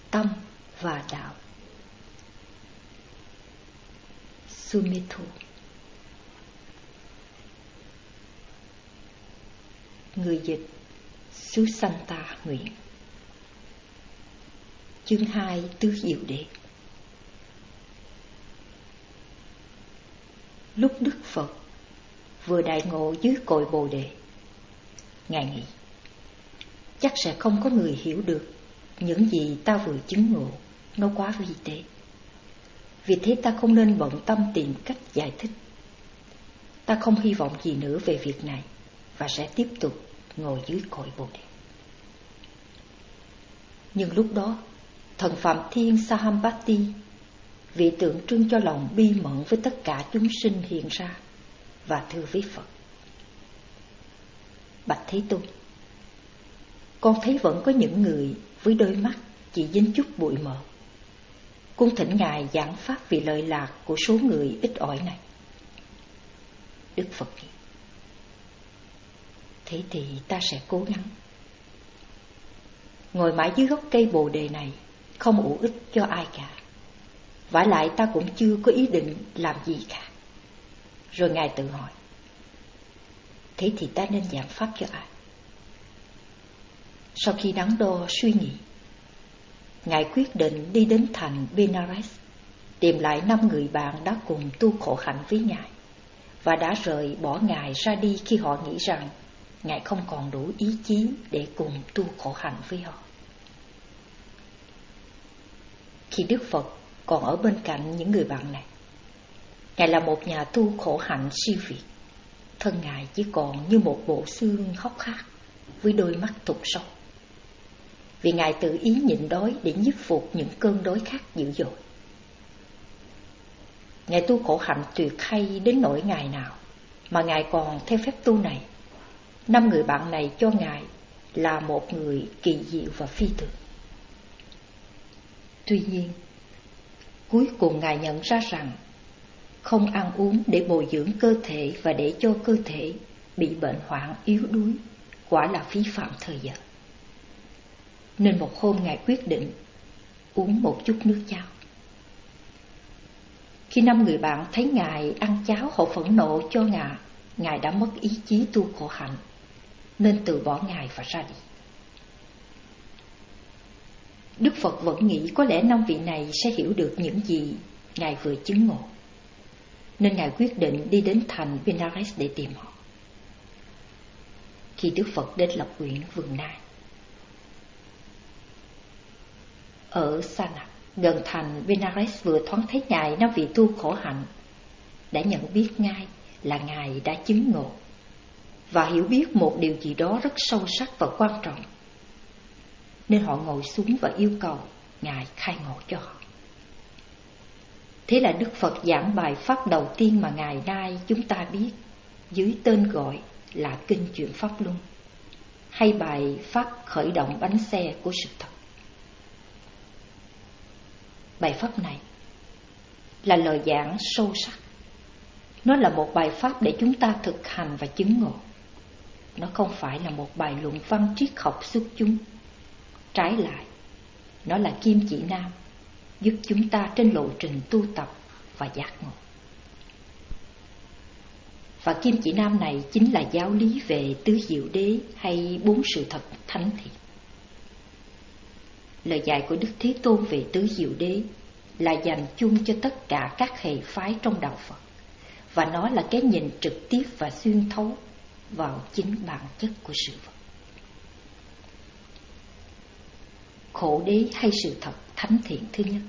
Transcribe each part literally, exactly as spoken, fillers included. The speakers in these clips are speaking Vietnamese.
tâm và đạo. Sumedho. Người dịch Susanta Nguyễn. Chương hai, Tứ Diệu Đế. Lúc Đức Phật vừa đại ngộ dưới cội Bồ Đề, Ngài nghĩ chắc sẽ không có người hiểu được những gì ta vừa chứng ngộ, nó quá vi tế. Vì thế ta không nên bận tâm tìm cách giải thích. Ta không hy vọng gì nữa về việc này và sẽ tiếp tục ngồi dưới cội Bồ Đề. Nhưng lúc đó, thần Phạm Thiên Sahampati, vị tượng trưng cho lòng bi mẫn với tất cả chúng sinh, hiện ra và thưa với Phật: Bạch Thế Tôn, con thấy vẫn có những người với đôi mắt chỉ dính chút bụi mờ. Cung thỉnh Ngài giảng pháp vì lợi lạc của số người ít ỏi này. Đức Phật nghĩ: Thế thì ta sẽ cố gắng. Ngồi mãi dưới gốc cây Bồ Đề này không hữu ích cho ai cả. Vả lại ta cũng chưa có ý định làm gì cả. Rồi Ngài tự hỏi: Thế thì ta nên giảng pháp cho ai? Sau khi đắn đo suy nghĩ, Ngài quyết định đi đến thành Benares, tìm lại năm người bạn đã cùng tu khổ hạnh với Ngài và đã rời bỏ Ngài ra đi khi họ nghĩ rằng Ngài không còn đủ ý chí để cùng tu khổ hạnh với họ. Khi Đức Phật còn ở bên cạnh những người bạn này, Ngài là một nhà tu khổ hạnh siêu việt. Thân Ngài chỉ còn như một bộ xương hốc hác với đôi mắt thụt sâu, vì Ngài tự ý nhịn đói để nhiếp phục những cơn đói khát dữ dội. Ngài tu khổ hạnh tuyệt hay đến nỗi ngày nào mà Ngài còn theo phép tu này, năm người bạn này cho Ngài là một người kỳ diệu và phi thường. Tuy nhiên, cuối cùng Ngài nhận ra rằng không ăn uống để bồi dưỡng cơ thể và để cho cơ thể bị bệnh hoạn yếu đuối quả là phí phạm thời giờ. Nên một hôm Ngài quyết định uống một chút nước cháo. Khi năm người bạn thấy Ngài ăn cháo, họ phẫn nộ cho Ngài Ngài đã mất ý chí tu khổ hạnh, nên từ bỏ Ngài và ra đi. Đức Phật vẫn nghĩ có lẽ năm vị này sẽ hiểu được những gì Ngài vừa chứng ngộ, nên Ngài quyết định đi đến thành Benares để tìm họ. Khi Đức Phật đến Lập Uyển vườn Nai ở Sanak gần thành Benares, vừa thoáng thấy Ngài, năm vị tu khổ hạnh đã nhận biết ngay là Ngài đã chứng ngộ và hiểu biết một điều gì đó rất sâu sắc và quan trọng, nên họ ngồi xuống và yêu cầu Ngài khai ngộ cho họ. Thế là Đức Phật giảng bài pháp đầu tiên mà ngày nay chúng ta biết dưới tên gọi là Kinh Chuyển Pháp Luân, hay bài pháp khởi động bánh xe của sự thật. Bài pháp này là lời giảng sâu sắc. Nó là một bài pháp để chúng ta thực hành và chứng ngộ. Nó không phải là một bài luận văn triết học xuất chúng. Trái lại, nó là kim chỉ nam giúp chúng ta trên lộ trình tu tập và giác ngộ. Và kim chỉ nam này chính là giáo lý về tứ diệu đế hay bốn sự thật thánh thiện. Lời dạy của Đức Thế Tôn về tứ diệu đế là dành chung cho tất cả các hệ phái trong đạo Phật, và nó là cái nhìn trực tiếp và xuyên thấu vào chính bản chất của sự vật. Khổ đế hay sự thật thánh thiện thứ nhất.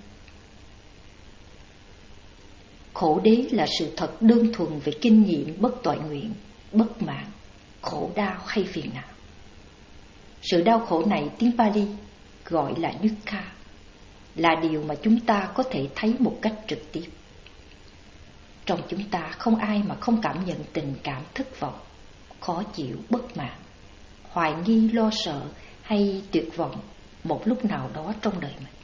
Khổ đế là sự thật đơn thuần về kinh nghiệm bất toại nguyện, bất mãn, khổ đau hay phiền não. Sự đau khổ này tiếng Pali gọi là dukkha, là điều mà chúng ta có thể thấy một cách trực tiếp. Trong chúng ta không ai mà không cảm nhận tình cảm thất vọng, khó chịu, bất mãn, hoài nghi, lo sợ hay tuyệt vọng một lúc nào đó trong đời mình.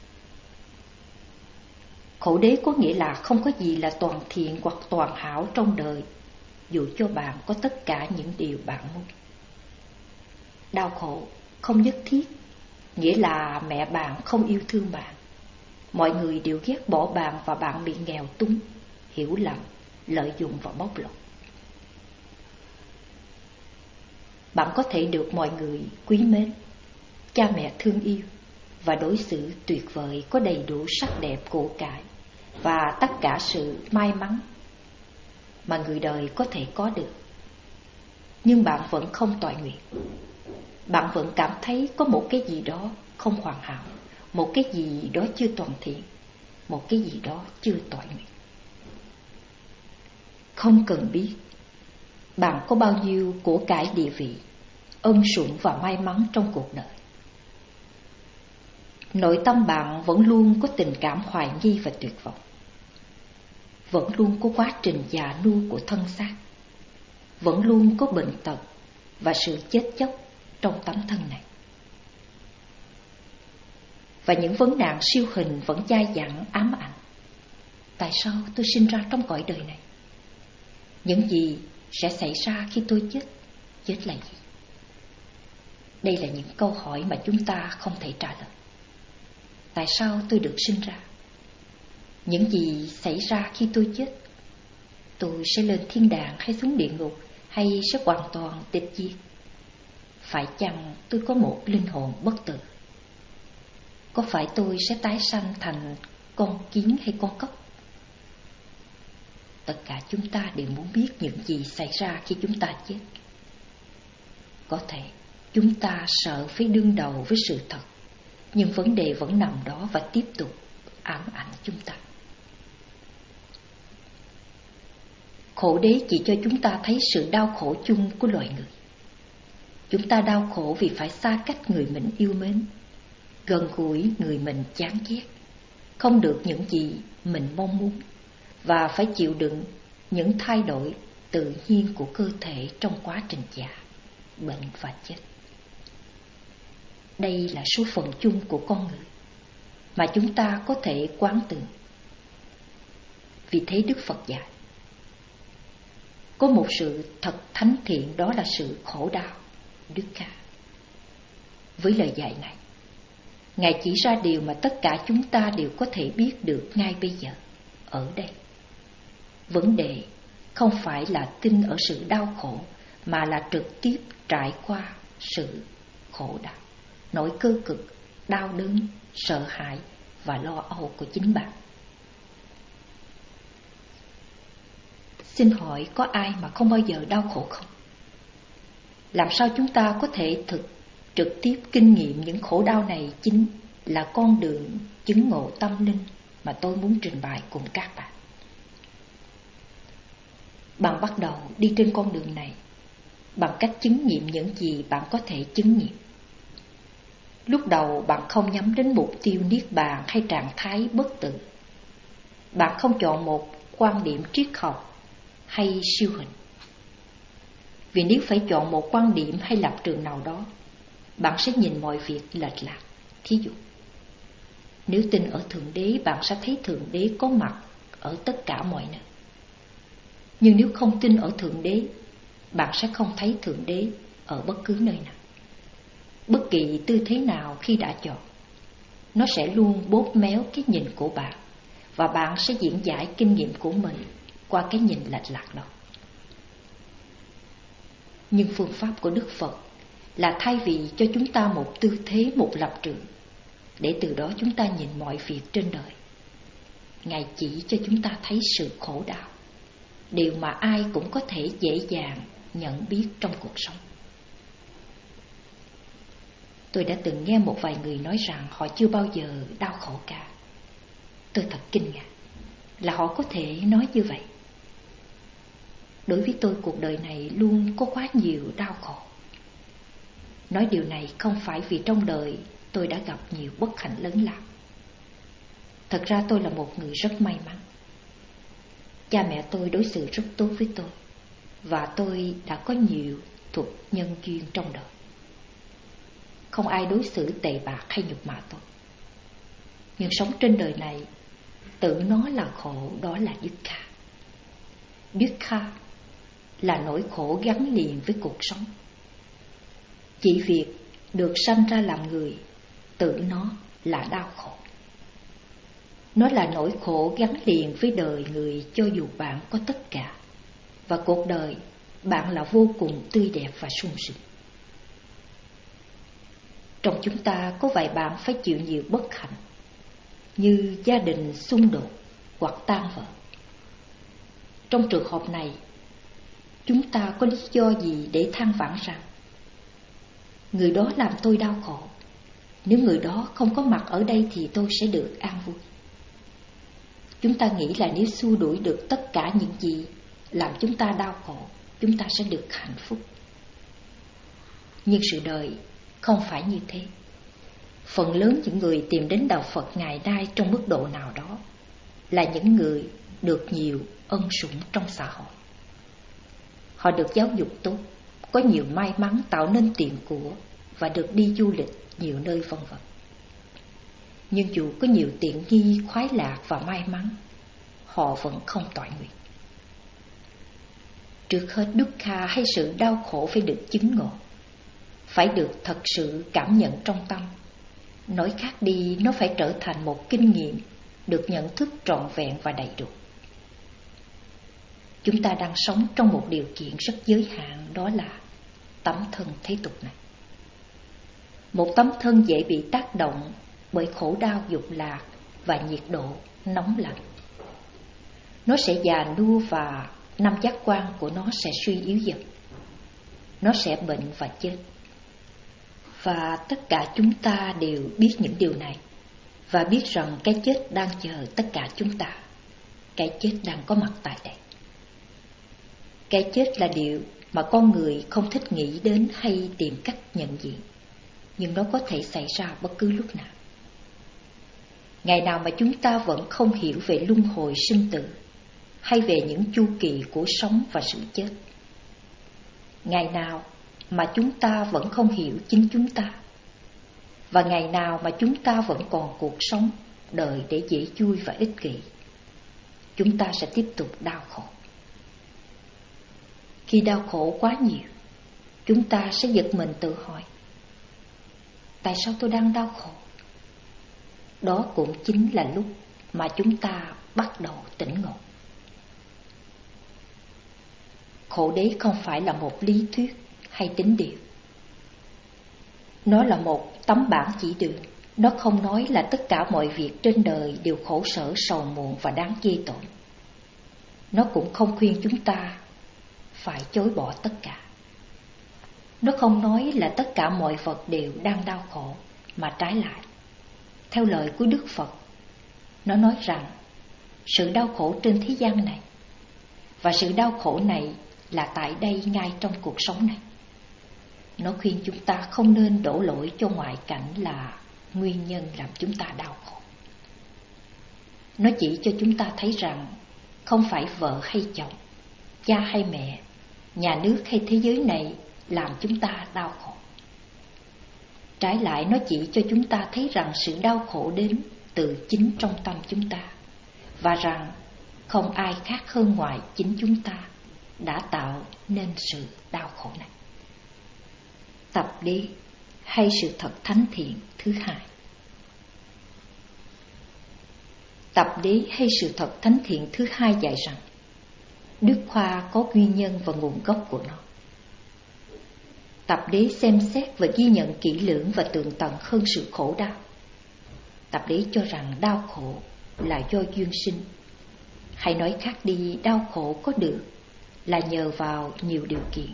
Khổ đế có nghĩa là không có gì là toàn thiện hoặc toàn hảo trong đời, dù cho bạn có tất cả những điều bạn muốn. Đau khổ không nhất thiết nghĩa là mẹ bạn không yêu thương bạn. Mọi người đều ghét bỏ bạn và bạn bị nghèo túng, hiểu lầm, lợi dụng và bóc lột. Bạn có thể được mọi người quý mến, cha mẹ thương yêu và đối xử tuyệt vời, có đầy đủ sắc đẹp, của cải và tất cả sự may mắn mà người đời có thể có được. Nhưng bạn vẫn không toại nguyện. Bạn vẫn cảm thấy có một cái gì đó không hoàn hảo, một cái gì đó chưa toàn thiện, một cái gì đó chưa toại nguyện. Không cần biết bạn có bao nhiêu của cải, địa vị, ân sủng và may mắn trong cuộc đời. Nội tâm bạn vẫn luôn có tình cảm hoài nghi và tuyệt vọng, vẫn luôn có quá trình già nua của thân xác, vẫn luôn có bệnh tật và sự chết chóc trong tấm thân này. Và những vấn nạn siêu hình vẫn dai dẳng ám ảnh. Tại sao tôi sinh ra trong cõi đời này? Những gì sẽ xảy ra khi tôi chết? Chết là gì? Đây là những câu hỏi mà chúng ta không thể trả lời. Tại sao tôi được sinh ra? Những gì xảy ra khi tôi chết? Tôi sẽ lên thiên đàng hay xuống địa ngục, hay sẽ hoàn toàn tịch diệt? Phải chăng tôi có một linh hồn bất tử? Có phải tôi sẽ tái sanh thành con kiến hay con cóc? Tất cả chúng ta đều muốn biết những gì xảy ra khi chúng ta chết. Có thể chúng ta sợ phải đương đầu với sự thật, nhưng vấn đề vẫn nằm đó và tiếp tục ám ảnh chúng ta. Khổ đế chỉ cho chúng ta thấy sự đau khổ chung của loài người. Chúng ta đau khổ vì phải xa cách người mình yêu mến, gần gũi người mình chán ghét, không được những gì mình mong muốn, và phải chịu đựng những thay đổi tự nhiên của cơ thể trong quá trình già, bệnh và chết. Đây là số phận chung của con người mà chúng ta có thể quán tưởng. Vì thế Đức Phật dạy có một sự thật thánh thiện, đó là sự khổ đau, dukkha. Với lời dạy này, Ngài chỉ ra điều mà tất cả chúng ta đều có thể biết được ngay bây giờ, ở đây. Vấn đề không phải là tin ở sự đau khổ, mà là trực tiếp trải qua sự khổ đau, nỗi cơ cực, đau đớn, sợ hãi và lo âu của chính bạn. Xin hỏi có ai mà không bao giờ đau khổ không? Làm sao chúng ta có thể thực trực tiếp kinh nghiệm những khổ đau này chính là con đường chứng ngộ tâm linh mà tôi muốn trình bày cùng các bạn. Bạn bắt đầu đi trên con đường này bằng cách chứng nghiệm những gì bạn có thể chứng nghiệm. Lúc đầu bạn không nhắm đến mục tiêu niết bàn hay trạng thái bất tử. Bạn không chọn một quan điểm triết học hay siêu hình. Vì nếu phải chọn một quan điểm hay lập trường nào đó, bạn sẽ nhìn mọi việc lệch lạc. Thí dụ, nếu tin ở Thượng Đế, bạn sẽ thấy Thượng Đế có mặt ở tất cả mọi nơi. Nhưng nếu không tin ở Thượng Đế, bạn sẽ không thấy Thượng Đế ở bất cứ nơi nào. Bất kỳ tư thế nào khi đã chọn, nó sẽ luôn bóp méo cái nhìn của bạn, và bạn sẽ diễn giải kinh nghiệm của mình qua cái nhìn lệch lạc đó. Nhưng phương pháp của Đức Phật là thay vì cho chúng ta một tư thế, một lập trường, để từ đó chúng ta nhìn mọi việc trên đời, Ngài chỉ cho chúng ta thấy sự khổ đau, điều mà ai cũng có thể dễ dàng nhận biết trong cuộc sống. Tôi đã từng nghe một vài người nói rằng họ chưa bao giờ đau khổ cả. Tôi thật kinh ngạc là họ có thể nói như vậy. Đối với tôi, cuộc đời này luôn có quá nhiều đau khổ. Nói điều này không phải vì trong đời tôi đã gặp nhiều bất hạnh lớn lao. Thật ra tôi là một người rất may mắn. Cha mẹ tôi đối xử rất tốt với tôi, và tôi đã có nhiều thuật nhân duyên trong đời. Không ai đối xử tệ bạc hay nhục mạ tôi. Nhưng sống trên đời này, tự nó là khổ, đó là dukkha. Dukkha là nỗi khổ gắn liền với cuộc sống. Chỉ việc được sanh ra làm người tự nó là đau khổ. Nó là nỗi khổ gắn liền với đời người cho dù bạn có tất cả, và cuộc đời bạn là vô cùng tươi đẹp và sung sướng. Trong chúng ta có vài bạn phải chịu nhiều bất hạnh, như gia đình xung đột hoặc tan vỡ. Trong trường hợp này, chúng ta có lý do gì để than vãn rằng người đó làm tôi đau khổ, nếu người đó không có mặt ở đây thì tôi sẽ được an vui. Chúng ta nghĩ là nếu xua đuổi được tất cả những gì làm chúng ta đau khổ, chúng ta sẽ được hạnh phúc. Nhưng sự đời không phải như thế. Phần lớn những người tìm đến đạo Phật ngày nay trong mức độ nào đó là những người được nhiều ân sủng trong xã hội. Họ được giáo dục tốt, có nhiều may mắn tạo nên tiền của và được đi du lịch nhiều nơi vân vân. Nhưng dù có nhiều tiện nghi, khoái lạc và may mắn, họ vẫn không toại nguyện. Trước hết, dukkha hay sự đau khổ phải được chứng ngộ, phải được thật sự cảm nhận trong tâm. Nói khác đi, nó phải trở thành một kinh nghiệm được nhận thức trọn vẹn và đầy đủ. Chúng ta đang sống trong một điều kiện rất giới hạn, đó là tấm thân thế tục này. Một tấm thân dễ bị tác động bởi khổ đau dục lạc và nhiệt độ nóng lạnh. Nó sẽ già nua và năm giác quan của nó sẽ suy yếu dần. Nó sẽ bệnh và chết. Và tất cả chúng ta đều biết những điều này, và biết rằng cái chết đang chờ tất cả chúng ta. Cái chết đang có mặt tại đây. Cái chết là điều mà con người không thích nghĩ đến hay tìm cách nhận diện, nhưng nó có thể xảy ra bất cứ lúc nào. Ngày nào mà chúng ta vẫn không hiểu về luân hồi sinh tử, hay về những chu kỳ của sống và sự chết, ngày nào mà chúng ta vẫn không hiểu chính chúng ta, và ngày nào mà chúng ta vẫn còn cuộc sống đời để dễ vui và ích kỷ, chúng ta sẽ tiếp tục đau khổ. Khi đau khổ quá nhiều, chúng ta sẽ giật mình tự hỏi: tại sao tôi đang đau khổ? Đó cũng chính là lúc mà chúng ta bắt đầu tỉnh ngộ. Khổ đế không phải là một lý thuyết hay tín điều. Nó là một tấm bảng chỉ đường. Nó không nói là tất cả mọi việc trên đời đều khổ sở, sầu muộn và đáng ghê tởm. Nó cũng không khuyên chúng ta phải chối bỏ tất cả. Nó không nói là tất cả mọi vật đều đang đau khổ, mà trái lại, theo lời của Đức Phật, nó nói rằng sự đau khổ trên thế gian này, và sự đau khổ này là tại đây ngay trong cuộc sống này. Nó khuyên chúng ta không nên đổ lỗi cho ngoại cảnh là nguyên nhân làm chúng ta đau khổ. Nó chỉ cho chúng ta thấy rằng không phải vợ hay chồng, cha hay mẹ, nhà nước hay thế giới này làm chúng ta đau khổ. Trái lại, nó chỉ cho chúng ta thấy rằng sự đau khổ đến từ chính trong tâm chúng ta, và rằng không ai khác hơn ngoài chính chúng ta đã tạo nên sự đau khổ này. Tập đế hay sự thật thánh thiện thứ hai. Tập đế hay sự thật thánh thiện thứ hai dạy rằng đức khoa có nguyên nhân và nguồn gốc của nó. Tập đế xem xét và ghi nhận kỹ lưỡng và tường tận hơn sự khổ đau. Tập đế cho rằng đau khổ là do duyên sinh, hay nói khác đi, đau khổ có được là nhờ vào nhiều điều kiện.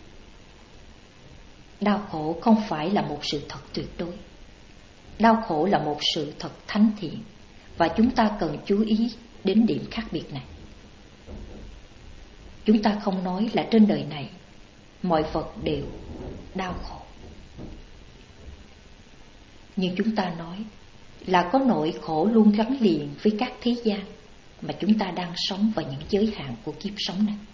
Đau khổ không phải là một sự thật tuyệt đối. Đau khổ là một sự thật thánh thiện, và chúng ta cần chú ý đến điểm khác biệt này. Chúng ta không nói là trên đời này mọi vật đều đau khổ, nhưng chúng ta nói là có nỗi khổ luôn gắn liền với các thế gian mà chúng ta đang sống và những giới hạn của kiếp sống này.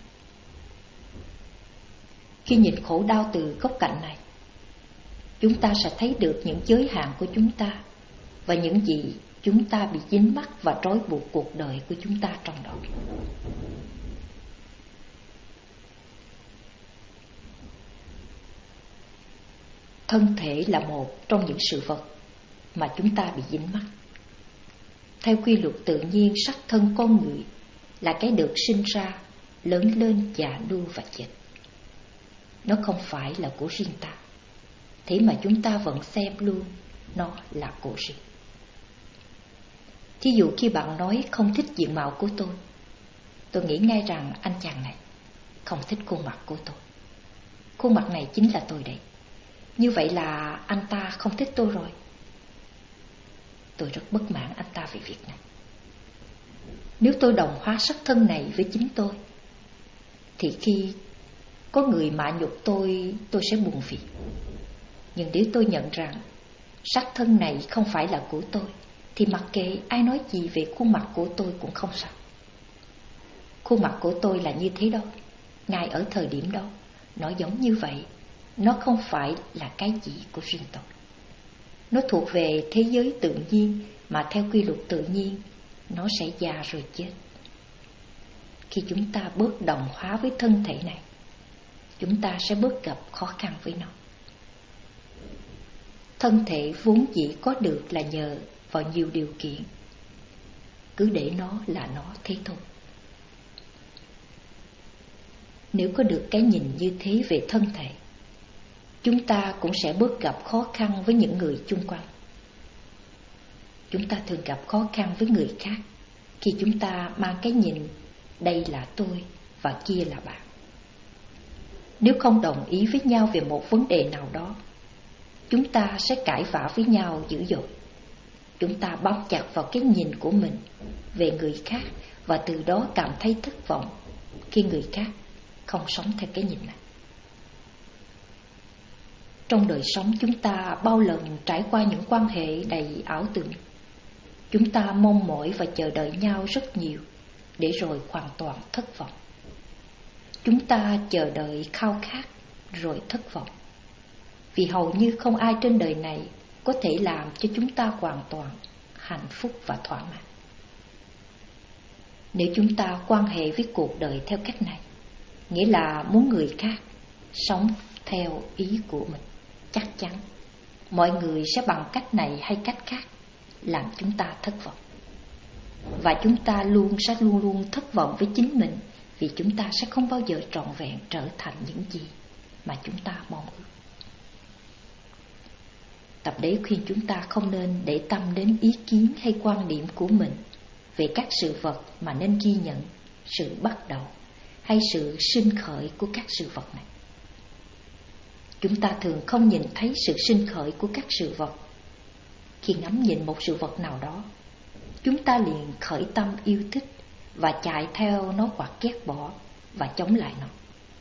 Khi nhìn khổ đau từ góc cạnh này, chúng ta sẽ thấy được những giới hạn của chúng ta và những gì chúng ta bị dính mắc và trói buộc cuộc đời của chúng ta trong đó. Thân thể là một trong những sự vật mà chúng ta bị dính mắc. Theo quy luật tự nhiên, xác thân con người là cái được sinh ra, lớn lên, già nua và chết. Nó không phải là của riêng ta, thế mà chúng ta vẫn xem luôn nó là của riêng. Thí dụ khi bạn nói không thích diện mạo của tôi, tôi nghĩ ngay rằng anh chàng này không thích khuôn mặt của tôi. Khuôn mặt này chính là tôi đấy. Như vậy là anh ta không thích tôi rồi. Tôi rất bất mãn anh ta về việc này. Nếu tôi đồng hóa sắc thân này với chính tôi, thì khi có người mạ nhục tôi, tôi sẽ buồn phiền. Nhưng nếu tôi nhận rằng sắc thân này không phải là của tôi, thì mặc kệ ai nói gì về khuôn mặt của tôi cũng không sao. Khuôn mặt của tôi là như thế đó, ngay ở thời điểm đó, nó giống như vậy. Nó không phải là cái gì của riêng tôi. Nó thuộc về thế giới tự nhiên, mà theo quy luật tự nhiên, nó sẽ già rồi chết. Khi chúng ta bớt đồng hóa với thân thể này, chúng ta sẽ bớt gặp khó khăn với nó. Thân thể vốn dĩ có được là nhờ vào nhiều điều kiện. Cứ để nó là nó thế thôi. Nếu có được cái nhìn như thế về thân thể, chúng ta cũng sẽ bớt gặp khó khăn với những người chung quanh. Chúng ta thường gặp khó khăn với người khác khi chúng ta mang cái nhìn đây là tôi và kia là bạn. Nếu không đồng ý với nhau về một vấn đề nào đó, chúng ta sẽ cãi vã với nhau dữ dội. Chúng ta bám chặt vào cái nhìn của mình về người khác, và từ đó cảm thấy thất vọng khi người khác không sống theo cái nhìn này. Trong đời sống chúng ta bao lần trải qua những quan hệ đầy ảo tưởng. Chúng ta mong mỏi và chờ đợi nhau rất nhiều, để rồi hoàn toàn thất vọng. Chúng ta chờ đợi khao khát rồi thất vọng, vì hầu như không ai trên đời này có thể làm cho chúng ta hoàn toàn hạnh phúc và thỏa mãn. Nếu chúng ta quan hệ với cuộc đời theo cách này, nghĩa là muốn người khác sống theo ý của mình, chắc chắn mọi người sẽ bằng cách này hay cách khác làm chúng ta thất vọng. Và chúng ta luôn sẽ luôn luôn thất vọng với chính mình, vì chúng ta sẽ không bao giờ trọn vẹn trở thành những gì mà chúng ta mong ước. Tập đế khuyên chúng ta không nên để tâm đến ý kiến hay quan điểm của mình về các sự vật, mà nên ghi nhận sự bắt đầu hay sự sinh khởi của các sự vật này. Chúng ta thường không nhìn thấy sự sinh khởi của các sự vật. Khi ngắm nhìn một sự vật nào đó, chúng ta liền khởi tâm yêu thích và chạy theo nó hoặc ghét bỏ và chống lại nó.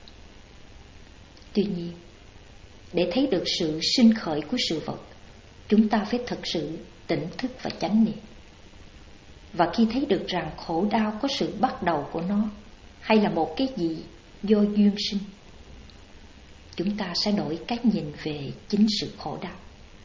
Tuy nhiên, để thấy được sự sinh khởi của sự vật, chúng ta phải thực sự tỉnh thức và chánh niệm. Và khi thấy được rằng khổ đau có sự bắt đầu của nó, hay là một cái gì do duyên sinh, chúng ta sẽ đổi cách nhìn về chính sự khổ đau.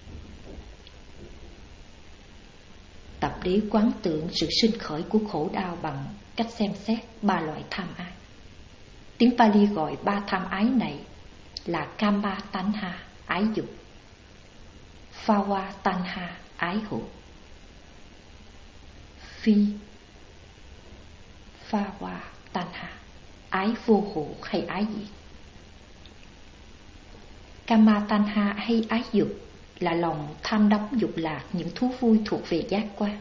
Tập đế quán tưởng sự sinh khởi của khổ đau bằng cách xem xét ba loại tham ái. Tiếng Pali gọi ba tham ái này là Kama Tanha, ái dục, Phava Tanha, ái hữu, Phi Phava Tanha, ái vô hữu hay ái diệt. Kama Tanha hay ái dục là lòng tham đắm dục lạc những thú vui thuộc về giác quan.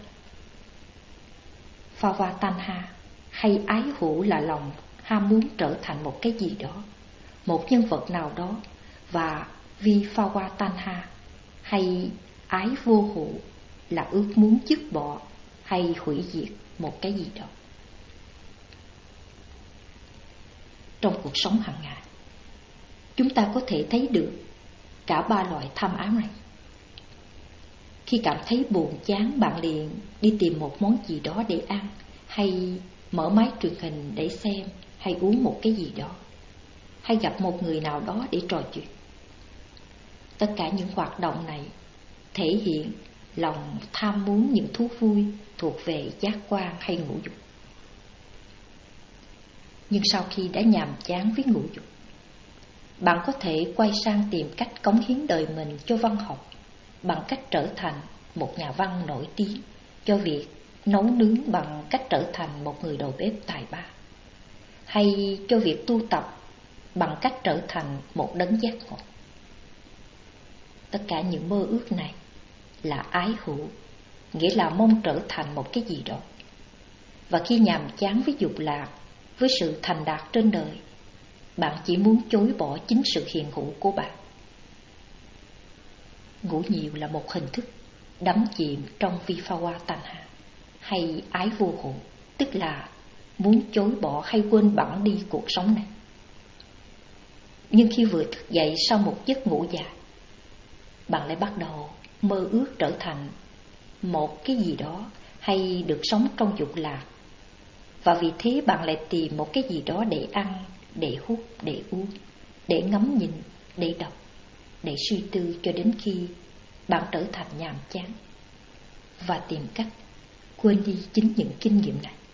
Phava Tanha hay ái hữu là lòng ham muốn trở thành một cái gì đó, một nhân vật nào đó. Và Viphava Tanha hay ái vô hữu là ước muốn dứt bỏ hay hủy diệt một cái gì đó. Trong cuộc sống hàng ngày, chúng ta có thể thấy được cả ba loại tham ái này. Khi cảm thấy buồn chán, bạn liền đi tìm một món gì đó để ăn, hay mở máy truyền hình để xem, hay uống một cái gì đó, hay gặp một người nào đó để trò chuyện. Tất cả những hoạt động này thể hiện lòng tham muốn những thú vui thuộc về giác quan hay ngũ dục. Nhưng sau khi đã nhàm chán với ngũ dục, bạn có thể quay sang tìm cách cống hiến đời mình cho văn học bằng cách trở thành một nhà văn nổi tiếng cho việc nấu nướng bằng cách trở thành một người đầu bếp tài ba, hay cho việc tu tập bằng cách trở thành một đấng giác ngộ. Tất cả những mơ ước này là ái hữu, nghĩa là mong trở thành một cái gì đó. Và khi nhàm chán với dục lạc, với sự thành đạt trên đời, bạn chỉ muốn chối bỏ chính sự hiện hữu của bạn. Ngủ nhiều là một hình thức đắm chìm trong viphava tanha, hay ái vô hộ, tức là muốn chối bỏ hay quên bẵng đi cuộc sống này. Nhưng khi vừa thức dậy sau một giấc ngủ dài, bạn lại bắt đầu mơ ước trở thành một cái gì đó hay được sống trong dục lạc. Và vì thế bạn lại tìm một cái gì đó để ăn, để hút, để uống, để ngắm nhìn, để đọc, để suy tư cho đến khi bạn trở thành nhàm chán và tìm cách quên đi chính những kinh nghiệm này.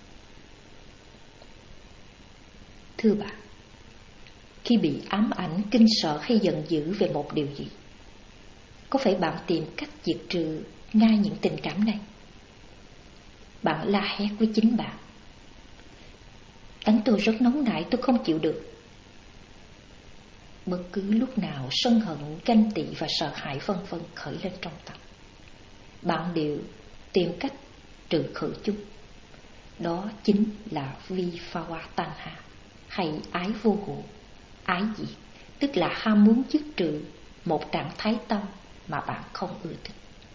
Thưa bạn, khi bị ám ảnh, kinh sợ hay giận dữ về một điều gì, có phải bạn tìm cách diệt trừ ngay những tình cảm này? Bạn la hét với chính bạn: "Tánh tôi rất nóng nảy, tôi không chịu được." Bất cứ lúc nào sân hận, ganh tị và sợ hãi vân vân khởi lên trong tâm, bạn đều tìm cách trừ khử chúng. Đó chính là viphava tanha, hay ái vô hộ, ái diệt, tức là ham muốn dứt trừ một trạng thái tâm mà bạn không ưa thích.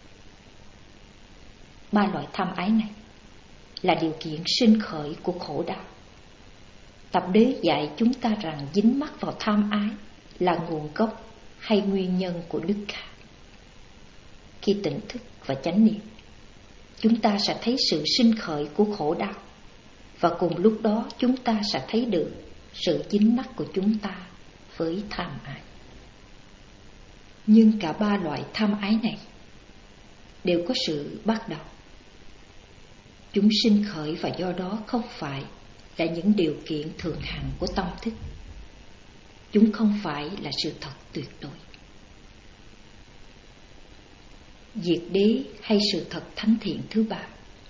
Ba loại tham ái này là điều kiện sinh khởi của khổ đau. Tập đế dạy chúng ta rằng dính mắc vào tham ái là nguồn gốc hay nguyên nhân của đức khả. Khi tỉnh thức và chánh niệm, chúng ta sẽ thấy sự sinh khởi của khổ đau, và cùng lúc đó chúng ta sẽ thấy được sự dính mắc của chúng ta với tham ái. Nhưng cả ba loại tham ái này đều có sự bắt đầu. Chúng sinh khởi và do đó không phải là những điều kiện thường hằng của tâm thức. Chúng không phải là sự thật tuyệt đối. Diệt đế hay sự thật thánh thiện thứ ba.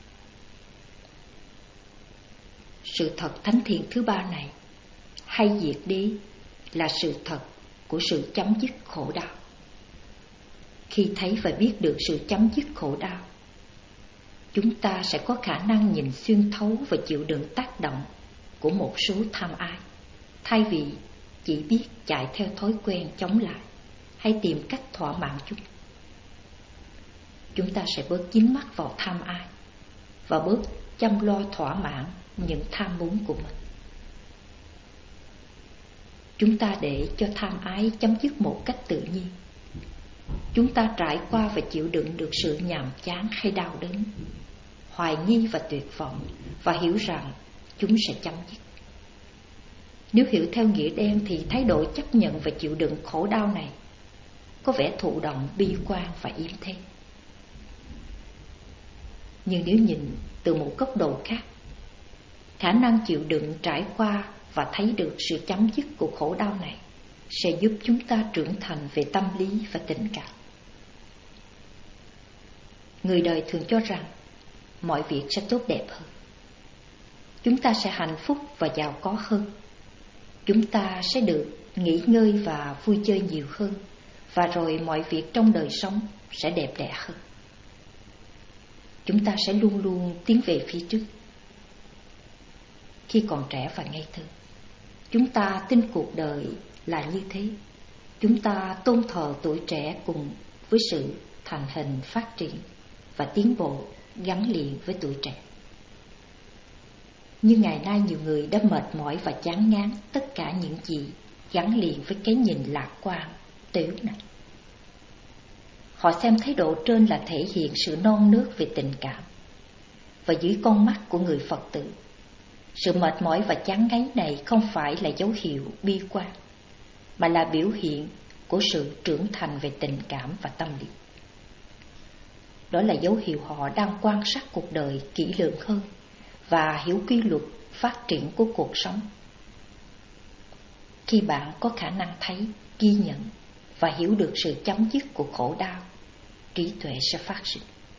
Sự thật thánh thiện thứ ba này hay diệt đế là sự thật của sự chấm dứt khổ đau. Khi thấy và biết được sự chấm dứt khổ đau, chúng ta sẽ có khả năng nhìn xuyên thấu và chịu đựng tác động của một số tham ái, thay vì chỉ biết chạy theo thói quen chống lại hay tìm cách thỏa mãn chúng. Chúng ta sẽ bớt dính mắc vào tham ái và bớt chăm lo thỏa mãn những tham muốn của mình. Chúng ta để cho tham ái chấm dứt một cách tự nhiên. Chúng ta trải qua và chịu đựng được sự nhàm chán hay đau đớn, hoài nghi và tuyệt vọng, và hiểu rằng chúng sẽ chấm dứt. Nếu hiểu theo nghĩa đen thì thái độ chấp nhận và chịu đựng khổ đau này có vẻ thụ động, bi quan và yếm thế. Nhưng nếu nhìn từ một góc độ khác, khả năng chịu đựng, trải qua và thấy được sự chấm dứt của khổ đau này sẽ giúp chúng ta trưởng thành về tâm lý và tình cảm. Người đời thường cho rằng mọi việc sẽ tốt đẹp hơn, chúng ta sẽ hạnh phúc và giàu có hơn, chúng ta sẽ được nghỉ ngơi và vui chơi nhiều hơn, và rồi mọi việc trong đời sống sẽ đẹp đẽ hơn. Chúng ta sẽ luôn luôn tiến về phía trước. Khi còn trẻ và ngây thơ, chúng ta tin cuộc đời là như thế. Chúng ta tôn thờ tuổi trẻ cùng với sự thành hình, phát triển và tiến bộ gắn liền với tuổi trẻ. Nhưng ngày nay nhiều người đã mệt mỏi và chán ngán tất cả những gì gắn liền với cái nhìn lạc quan, tếu này. Họ xem thái độ trên là thể hiện sự non nớt về tình cảm. Và dưới con mắt của người Phật tử, sự mệt mỏi và chán ngấy này không phải là dấu hiệu bi quan, mà là biểu hiện của sự trưởng thành về tình cảm và tâm lý. Đó là dấu hiệu họ đang quan sát cuộc đời kỹ lưỡng hơn và hiểu quy luật phát triển của cuộc sống. Khi bạn có khả năng thấy, ghi nhận và hiểu được sự chấm dứt của khổ đau, trí tuệ sẽ phát sinh.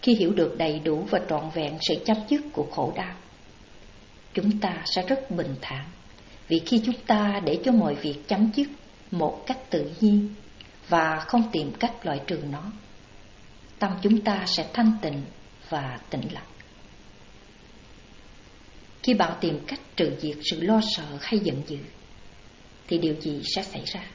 Khi hiểu được đầy đủ và trọn vẹn sự chấm dứt của khổ đau, chúng ta sẽ rất bình thản, vì khi chúng ta để cho mọi việc chấm dứt một cách tự nhiên và không tìm cách loại trừ nó, tâm chúng ta sẽ thanh tịnh và tĩnh lặng. Khi bạn tìm cách trừ diệt sự lo sợ hay giận dữ, thì điều gì sẽ xảy ra?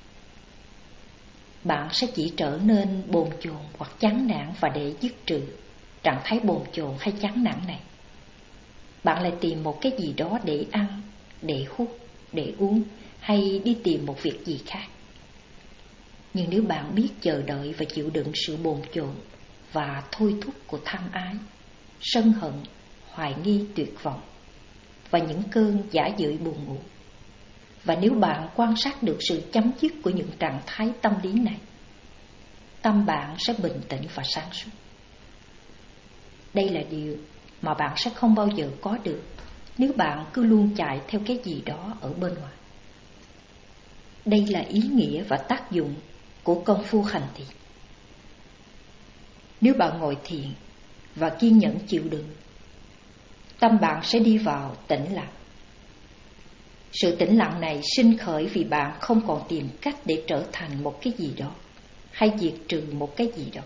Bạn sẽ chỉ trở nên bồn chồn hoặc chán nản, và để dứt trừ trạng thái bồn chồn hay chán nản này, bạn lại tìm một cái gì đó để ăn, để hút, để uống, hay đi tìm một việc gì khác. Nhưng nếu bạn biết chờ đợi và chịu đựng sự bồn chồn và thôi thúc của tham ái, sân hận, hoài nghi, tuyệt vọng và những cơn dã dợi buồn ngủ, và nếu bạn quan sát được sự chấm dứt của những trạng thái tâm lý này, tâm bạn sẽ bình tĩnh và sáng suốt. Đây là điều mà bạn sẽ không bao giờ có được nếu bạn cứ luôn chạy theo cái gì đó ở bên ngoài. Đây là ý nghĩa và tác dụng của công phu hành thiền. Nếu bạn ngồi thiền và kiên nhẫn chịu đựng, tâm bạn sẽ đi vào tĩnh lặng. Sự tĩnh lặng này sinh khởi vì bạn không còn tìm cách để trở thành một cái gì đó hay diệt trừ một cái gì đó.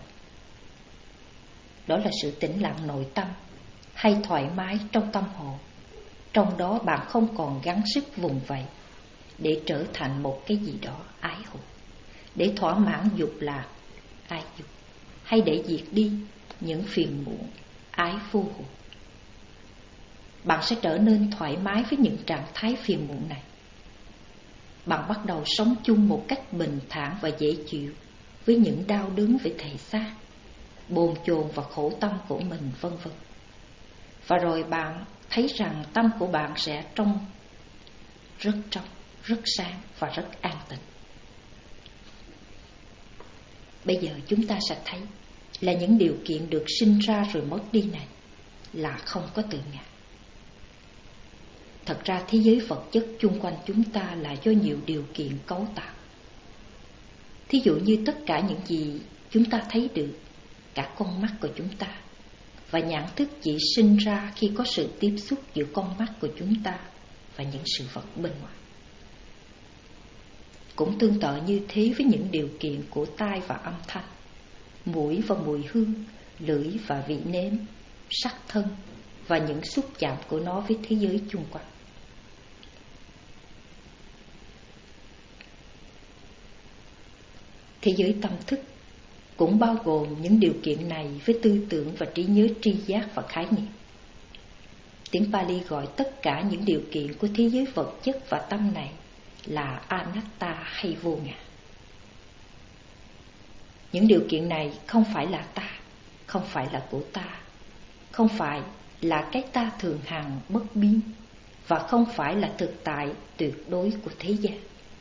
Đó là sự tĩnh lặng nội tâm hay thoải mái trong tâm hồn. Trong đó bạn không còn gắng sức vùng vẫy để trở thành một cái gì đó ái hùng, để thỏa mãn dục lạc, ái dục, hay để diệt đi những phiền muộn, ái vô hồn. Bạn sẽ trở nên thoải mái với những trạng thái phiền muộn này. Bạn bắt đầu sống chung một cách bình thản và dễ chịu với những đau đớn về thể xác, bồn chồn và khổ tâm của mình, vân vân. Và rồi bạn thấy rằng tâm của bạn sẽ trong, rất trong, rất sáng và rất an tịnh. Bây giờ chúng ta sẽ thấy là những điều kiện được sinh ra rồi mất đi này là không có tự ngã. Thật ra thế giới vật chất chung quanh chúng ta là do nhiều điều kiện cấu tạo. Thí dụ như tất cả những gì chúng ta thấy được, cả con mắt của chúng ta, và nhãn thức chỉ sinh ra khi có sự tiếp xúc giữa con mắt của chúng ta và những sự vật bên ngoài. Cũng tương tự như thế với những điều kiện của tai và âm thanh, mũi và mùi hương, lưỡi và vị nếm, sắc thân và những xúc chạm của nó với thế giới chung quanh. Thế giới tâm thức cũng bao gồm những điều kiện này với tư tưởng và trí nhớ, tri giác và khái niệm. Tiếng Pali gọi tất cả những điều kiện của thế giới vật chất và tâm này là anatta hay vô ngã. Những điều kiện này không phải là ta, không phải là của ta, không phải là cái ta thường hằng bất biến, và không phải là thực tại tuyệt đối của thế gian.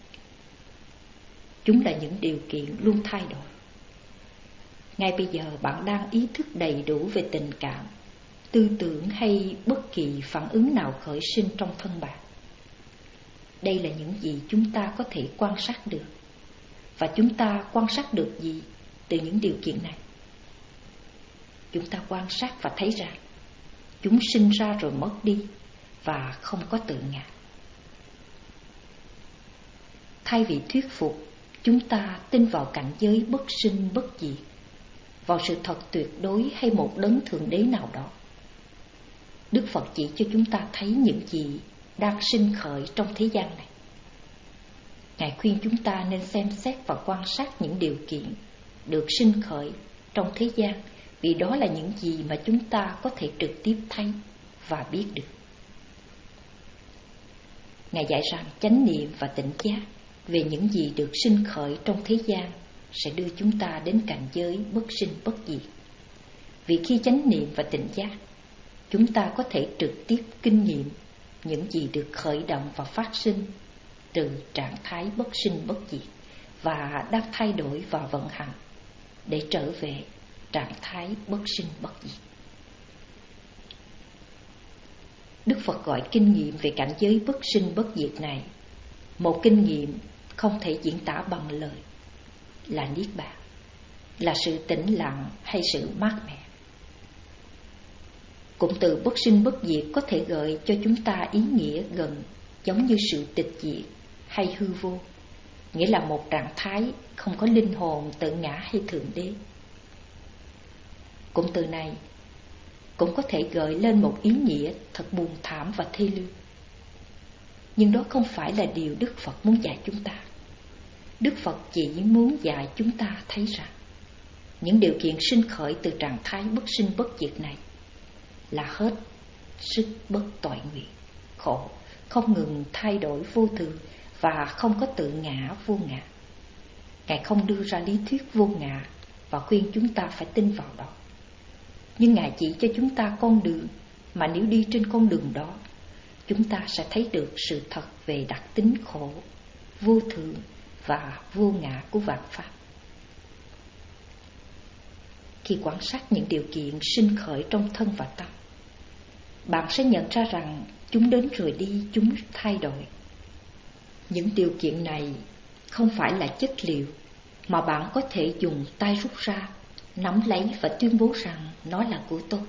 Chúng là những điều kiện luôn thay đổi. Ngay bây giờ bạn đang ý thức đầy đủ về tình cảm, tư tưởng hay bất kỳ phản ứng nào khởi sinh trong thân bạn. Đây là những gì chúng ta có thể quan sát được. Và chúng ta quan sát được gì từ những điều kiện này? Chúng ta quan sát và thấy rằng chúng sinh ra rồi mất đi và không có tự ngã. Thay vì thuyết phục chúng ta tin vào cảnh giới bất sinh bất diệt, vào sự thật tuyệt đối hay một đấng thượng đế nào đó, Đức Phật chỉ cho chúng ta thấy những gì đang sinh khởi trong thế gian này. Ngài khuyên chúng ta nên xem xét và quan sát những điều kiện được sinh khởi trong thế gian, vì đó là những gì mà chúng ta có thể trực tiếp thấy và biết được. Ngài dạy rằng chánh niệm và tỉnh giác về những gì được sinh khởi trong thế gian sẽ đưa chúng ta đến cảnh giới bất sinh bất diệt. Vì khi chánh niệm và tỉnh giác, chúng ta có thể trực tiếp kinh nghiệm những gì được khởi động và phát sinh từ trạng thái bất sinh bất diệt và đang thay đổi và vận hành để trở về trạng thái bất sinh bất diệt. Đức Phật gọi kinh nghiệm về cảnh giới bất sinh bất diệt này một kinh nghiệm không thể diễn tả bằng lời, là niết bàn, là sự tĩnh lặng hay sự mát mẻ. Cụm từ bất sinh bất diệt có thể gợi cho chúng ta ý nghĩa gần giống như sự tịch diệt hay hư vô, nghĩa là một trạng thái không có linh hồn, tự ngã hay thượng đế. Cụm từ này cũng có thể gợi lên một ý nghĩa thật buồn thảm và thê lương. Nhưng đó không phải là điều Đức Phật muốn dạy chúng ta. Đức Phật chỉ muốn dạy chúng ta thấy rằng những điều kiện sinh khởi từ trạng thái bất sinh bất diệt này là hết sức bất toại nguyện, khổ, không ngừng thay đổi vô thường và không có tự ngã vô ngã. Ngài không đưa ra lý thuyết vô ngã và khuyên chúng ta phải tin vào đó. Nhưng Ngài chỉ cho chúng ta con đường mà nếu đi trên con đường đó, chúng ta sẽ thấy được sự thật về đặc tính khổ, vô thường và vô ngã của vạn pháp. Khi quan sát những điều kiện sinh khởi trong thân và tâm, bạn sẽ nhận ra rằng chúng đến rồi đi, chúng thay đổi. Những điều kiện này không phải là chất liệu mà bạn có thể dùng tay rút ra, nắm lấy và tuyên bố rằng nó là của tôi.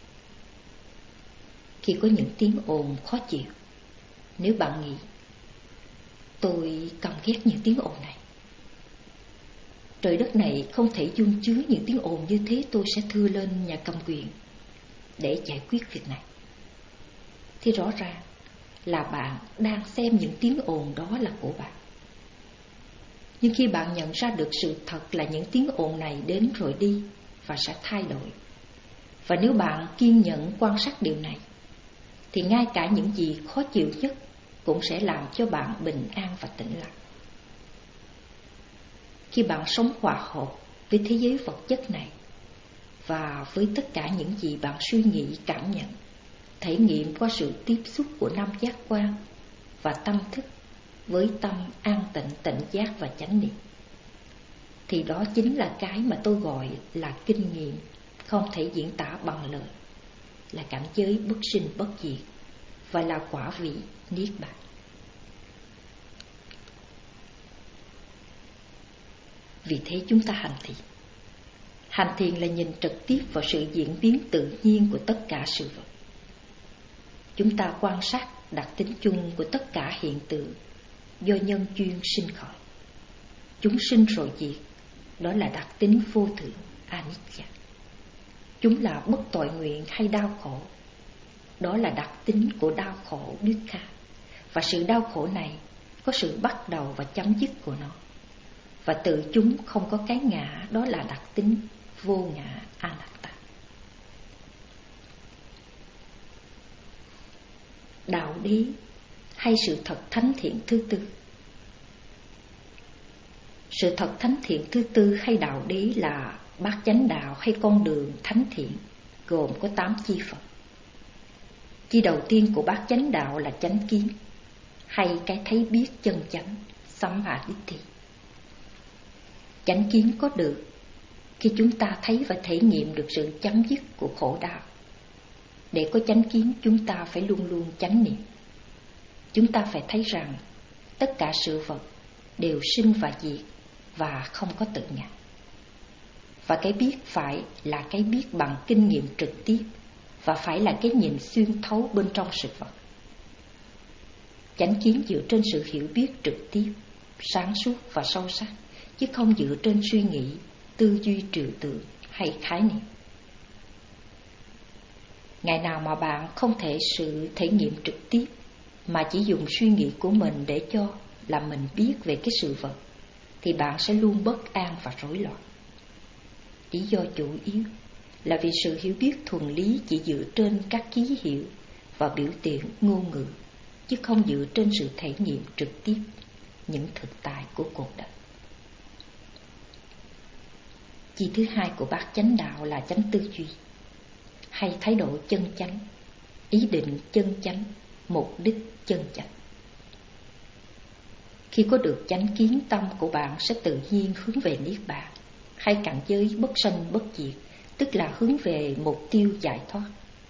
Khi có những tiếng ồn khó chịu, nếu bạn nghĩ tôi căm ghét những tiếng ồn này, trời đất này không thể dung chứa những tiếng ồn như thế, tôi sẽ thưa lên nhà cầm quyền để giải quyết việc này, thì rõ ràng là bạn đang xem những tiếng ồn đó là của bạn. Nhưng khi bạn nhận ra được sự thật là những tiếng ồn này đến rồi đi và sẽ thay đổi, và nếu bạn kiên nhẫn quan sát điều này, thì ngay cả những gì khó chịu nhất cũng sẽ làm cho bạn bình an và tĩnh lặng. Khi bạn sống hòa hợp với thế giới vật chất này và với tất cả những gì bạn suy nghĩ, cảm nhận, thể nghiệm qua sự tiếp xúc của năm giác quan và tâm thức với tâm an tịnh, tỉnh giác và chánh niệm, thì đó chính là cái mà tôi gọi là kinh nghiệm không thể diễn tả bằng lời, là cảnh giới bất sinh bất diệt và là quả vị niết bàn. Vì thế chúng ta hành thiền. Hành thiền là nhìn trực tiếp vào sự diễn biến tự nhiên của tất cả sự vật. Chúng ta quan sát đặc tính chung của tất cả hiện tượng do nhân duyên sinh khởi. Chúng sinh rồi diệt, đó là đặc tính vô thường, anicca. Chúng là bất toại nguyện hay đau khổ, đó là đặc tính của đau khổ, dukkha. Và sự đau khổ này có sự bắt đầu và chấm dứt của nó. Và tự chúng không có cái ngã, đó là đặc tính vô ngã, anatta. Đạo lý hay sự thật thánh thiện thứ tư. Sự thật thánh thiện thứ tư hay đạo lý là bát chánh đạo hay con đường thánh thiện, gồm có tám chi phần. Chi đầu tiên của bát chánh đạo là chánh kiến, hay cái thấy biết chân chánh, sammaditthi. Chánh kiến có được khi chúng ta thấy và thể nghiệm được sự chấm dứt của khổ đau. Để có chánh kiến, chúng ta phải luôn luôn chánh niệm. Chúng ta phải thấy rằng tất cả sự vật đều sinh và diệt và không có tự ngã. Và cái biết phải là cái biết bằng kinh nghiệm trực tiếp, và phải là cái nhìn xuyên thấu bên trong sự vật. Chánh kiến dựa trên sự hiểu biết trực tiếp, sáng suốt và sâu sắc, chứ không dựa trên suy nghĩ, tư duy trừu tượng hay khái niệm. Ngày nào mà bạn không thể sự thể nghiệm trực tiếp, mà chỉ dùng suy nghĩ của mình để cho là mình biết về cái sự vật, thì bạn sẽ luôn bất an và rối loạn. Lý do chủ yếu là vì sự hiểu biết thuần lý chỉ dựa trên các ký hiệu và biểu tiện ngôn ngữ, chứ không dựa trên sự thể nghiệm trực tiếp những thực tại của cuộc đời. Chi thứ hai của bát chánh đạo là chánh tư duy, hay thái độ chân chánh, ý định chân chánh, mục đích chân chánh. Khi có được chánh kiến, tâm của bạn sẽ tự nhiên hướng về niết bàn, hay cảnh giới bất sanh bất diệt, tức là hướng về mục tiêu giải thoát.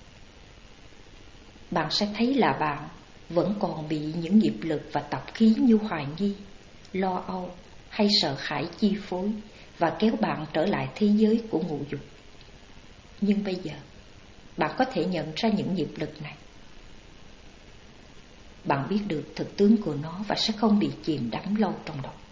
Bạn sẽ thấy là bạn vẫn còn bị những nghiệp lực và tập khí như hoài nghi, lo âu hay sợ hãi chi phối và kéo bạn trở lại thế giới của ngũ dục. Nhưng bây giờ, bạn có thể nhận ra những nghiệp lực này. Bạn biết được thực tướng của nó và sẽ không bị chìm đắm lâu trong đó.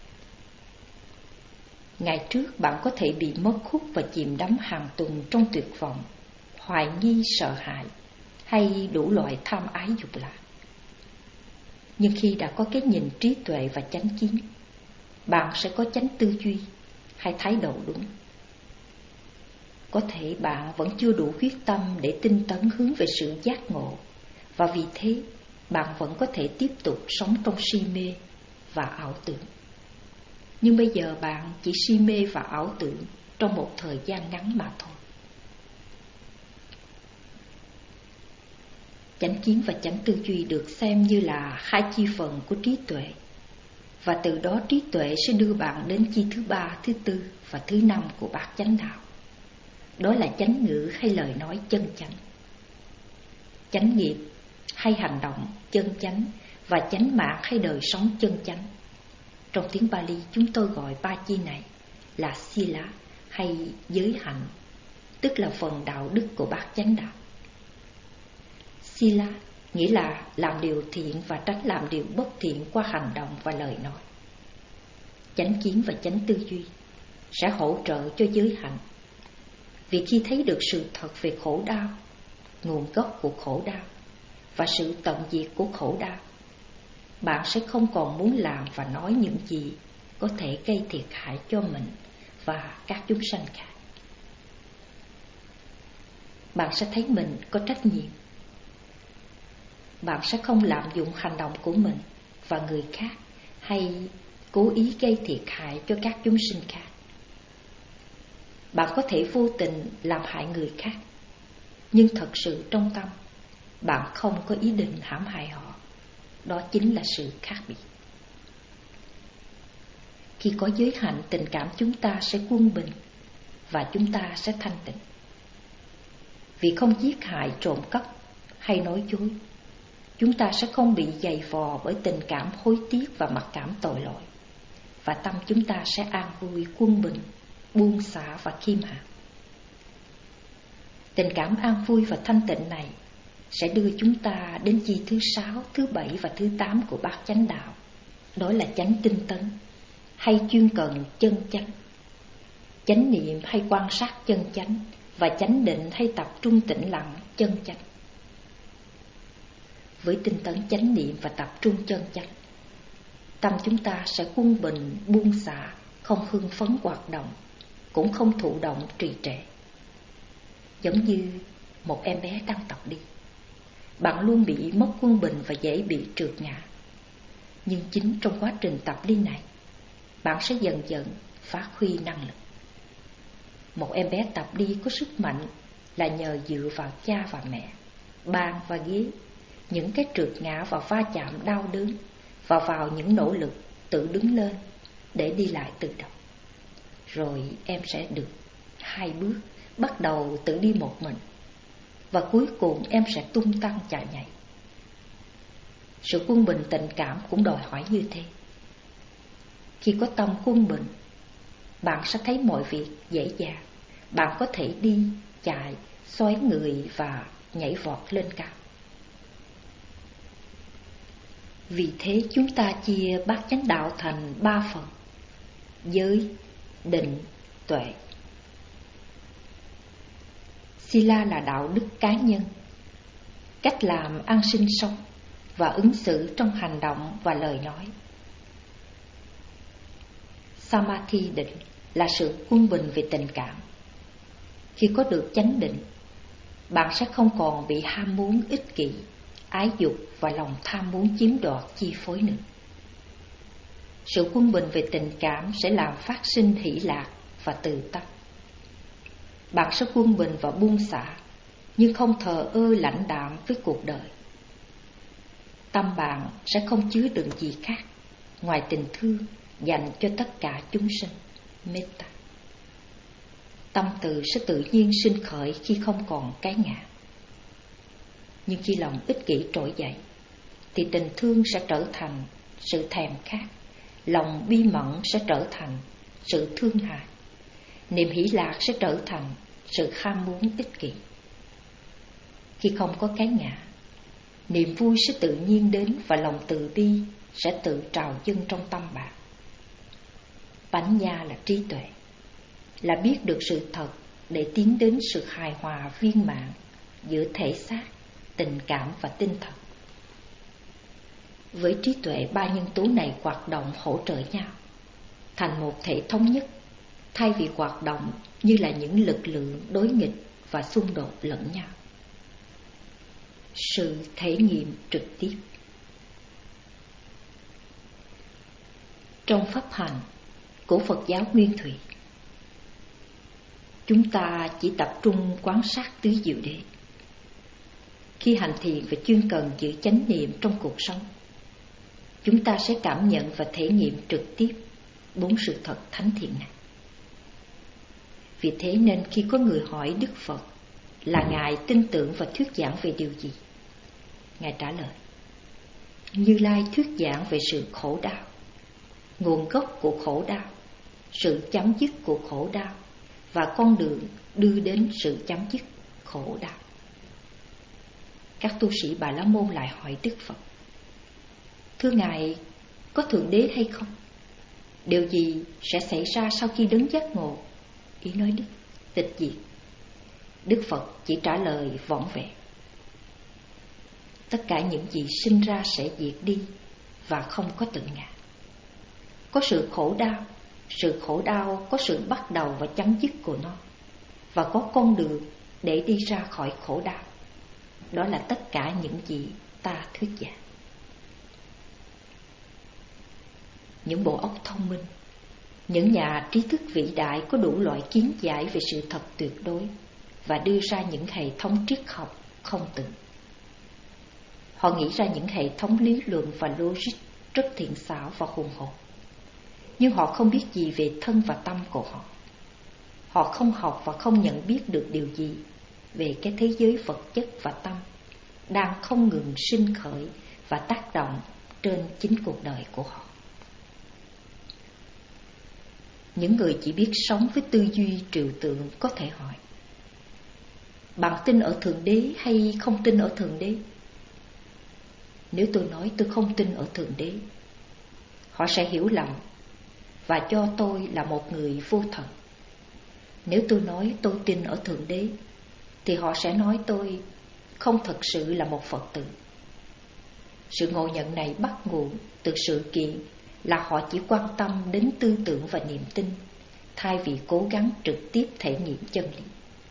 Ngày trước bạn có thể bị mất hút và chìm đắm hàng tuần trong tuyệt vọng, hoài nghi, sợ hãi hay đủ loại tham ái dục lạc. Nhưng khi đã có cái nhìn trí tuệ và chánh kiến, bạn sẽ có chánh tư duy hay thái độ đúng. Có thể bạn vẫn chưa đủ quyết tâm để tinh tấn hướng về sự giác ngộ, và vì thế bạn vẫn có thể tiếp tục sống trong si mê và ảo tưởng. Nhưng bây giờ bạn chỉ si mê và ảo tưởng trong một thời gian ngắn mà thôi. Chánh kiến và chánh tư duy được xem như là hai chi phần của trí tuệ, và từ đó trí tuệ sẽ đưa bạn đến chi thứ ba, thứ tư và thứ năm của bát chánh đạo. Đó là chánh ngữ hay lời nói chân chánh, chánh nghiệp hay hành động chân chánh, và chánh mạng hay đời sống chân chánh. Trong tiếng Pali, chúng tôi gọi ba chi này là sila hay giới hạnh, tức là phần đạo đức của bát chánh đạo. Sila nghĩa là làm điều thiện và tránh làm điều bất thiện qua hành động và lời nói. Chánh kiến và chánh tư duy sẽ hỗ trợ cho giới hạnh, vì khi thấy được sự thật về khổ đau, nguồn gốc của khổ đau và sự tận diệt của khổ đau, bạn sẽ không còn muốn làm và nói những gì có thể gây thiệt hại cho mình và các chúng sanh khác. Bạn sẽ thấy mình có trách nhiệm. Bạn sẽ không lạm dụng hành động của mình và người khác hay cố ý gây thiệt hại cho các chúng sinh khác. Bạn có thể vô tình làm hại người khác, nhưng thật sự trong tâm bạn không có ý định hãm hại họ. Đó chính là sự khác biệt. Khi có giới hạnh, tình cảm chúng ta sẽ quân bình và chúng ta sẽ thanh tịnh. Vì không giết hại, trộm cắp hay nói dối, chúng ta sẽ không bị dày vò bởi tình cảm hối tiếc và mặc cảm tội lỗi, và tâm chúng ta sẽ an vui, quân bình, buông xả và khiêm hạ. Tình cảm an vui và thanh tịnh này sẽ đưa chúng ta đến chi thứ sáu, thứ bảy và thứ tám của bát chánh đạo. Đó là chánh tinh tấn hay chuyên cần chân chánh, chánh niệm hay quan sát chân chánh, và chánh định hay tập trung tĩnh lặng chân chánh. Với tinh tấn, chánh niệm và tập trung chân chánh, tâm chúng ta sẽ quân bình, buông xả, không hưng phấn hoạt động, cũng không thụ động trì trệ. Giống như một em bé đang tập đi, bạn luôn bị mất quân bình và dễ bị trượt ngã. Nhưng chính trong quá trình tập đi này, bạn sẽ dần dần phát huy năng lực. Một em bé tập đi có sức mạnh là nhờ dựa vào cha và mẹ, bàn và ghế, những cái trượt ngã và va chạm đau đớn, và vào những nỗ lực tự đứng lên để đi lại tự động. Rồi em sẽ được hai bước, bắt đầu tự đi một mình, và cuối cùng em sẽ tung tăng chạy nhảy. Sự quân bình tình cảm cũng đòi hỏi như thế. Khi có tâm quân bình, bạn sẽ thấy mọi việc dễ dàng. Bạn có thể đi, chạy, xoay người và nhảy vọt lên cao. Vì thế chúng ta chia bát chánh đạo thành ba phần: giới, định, tuệ. Sila là đạo đức cá nhân, cách làm ăn sinh sống và ứng xử trong hành động và lời nói. Samadhi, định, là sự quân bình về tình cảm. Khi có được chánh định, bạn sẽ không còn bị ham muốn ích kỷ, ái dục và lòng tham muốn chiếm đoạt chi phối nữa. Sự quân bình về tình cảm sẽ làm phát sinh hỷ lạc và từ tâm. Bạn sẽ quân bình và buông xả, nhưng không thờ ơ lãnh đạm với cuộc đời. Tâm bạn sẽ không chứa đựng gì khác ngoài tình thương dành cho tất cả chúng sinh, metta. Tâm từ sẽ tự nhiên sinh khởi khi không còn cái ngã. Nhưng khi lòng ích kỷ trỗi dậy, thì tình thương sẽ trở thành sự thèm khát, lòng bi mẫn sẽ trở thành sự thương hại, niềm hỷ lạc sẽ trở thành sự ham muốn ích kỷ. Khi không có cái ngã, niềm vui sẽ tự nhiên đến và lòng từ bi sẽ tự trào dâng trong tâm bạn. Bánh nha là trí tuệ, là biết được sự thật để tiến đến sự hài hòa viên mãn giữa thể xác, tình cảm và tinh thần. Với trí tuệ, ba nhân tố này hoạt động hỗ trợ nhau, thành một thể thống nhất, thay vì hoạt động như là những lực lượng đối nghịch và xung đột lẫn nhau. Sự thể nghiệm trực tiếp. Trong pháp hành của Phật giáo Nguyên Thủy, chúng ta chỉ tập trung quan sát tứ diệu đế. Khi hành thiền và chuyên cần giữ chánh niệm trong cuộc sống, chúng ta sẽ cảm nhận và thể nghiệm trực tiếp bốn sự thật thánh thiện này. Vì thế nên khi có người hỏi Đức Phật là Ngài tin tưởng và thuyết giảng về điều gì, Ngài trả lời: Như Lai thuyết giảng về sự khổ đau, nguồn gốc của khổ đau, sự chấm dứt của khổ đau và con đường đưa đến sự chấm dứt khổ đau. Các tu sĩ Bà La Môn lại hỏi Đức Phật: Thưa Ngài, có Thượng Đế hay không? Điều gì sẽ xảy ra sau khi đấng giác ngộ, ý nói Đức, tịch diệt? Đức Phật chỉ trả lời vỏn vẹn: Tất cả những gì sinh ra sẽ diệt đi và không có tự ngã. Có sự khổ đau, sự khổ đau có sự bắt đầu và chấm dứt của nó, và có con đường để đi ra khỏi khổ đau. Đó là tất cả những gì ta thuyết giảng. Những bộ óc thông minh, những nhà trí thức vĩ đại có đủ loại kiến giải về sự thật tuyệt đối và đưa ra những hệ thống triết học không tưởng. Họ nghĩ ra những hệ thống lý luận và logic rất thiện xảo và hùng hồn, nhưng họ không biết gì về thân và tâm của họ. Họ không học và không nhận biết được điều gì về cái thế giới vật chất và tâm đang không ngừng sinh khởi và tác động trên chính cuộc đời của họ. Những người chỉ biết sống với tư duy trừu tượng có thể hỏi: Bạn tin ở Thượng Đế hay không tin ở Thượng Đế? Nếu tôi nói tôi không tin ở Thượng Đế, họ sẽ hiểu lầm và cho tôi là một người vô thần. Nếu tôi nói tôi tin ở Thượng Đế, thì họ sẽ nói tôi không thật sự là một Phật tử. Sự ngộ nhận này bắt nguồn từ sự kiện là họ chỉ quan tâm đến tư tưởng và niềm tin, thay vì cố gắng trực tiếp thể nghiệm chân lý.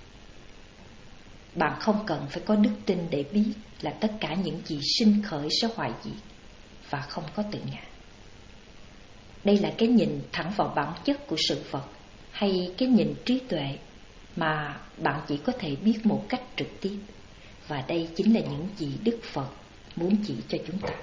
Bạn không cần phải có đức tin để biết là tất cả những gì sinh khởi sẽ hoại diệt và không có tự ngã. Đây là cái nhìn thẳng vào bản chất của sự vật, hay cái nhìn trí tuệ mà bạn chỉ có thể biết một cách trực tiếp. Và đây chính là những gì Đức Phật muốn chỉ cho chúng ta.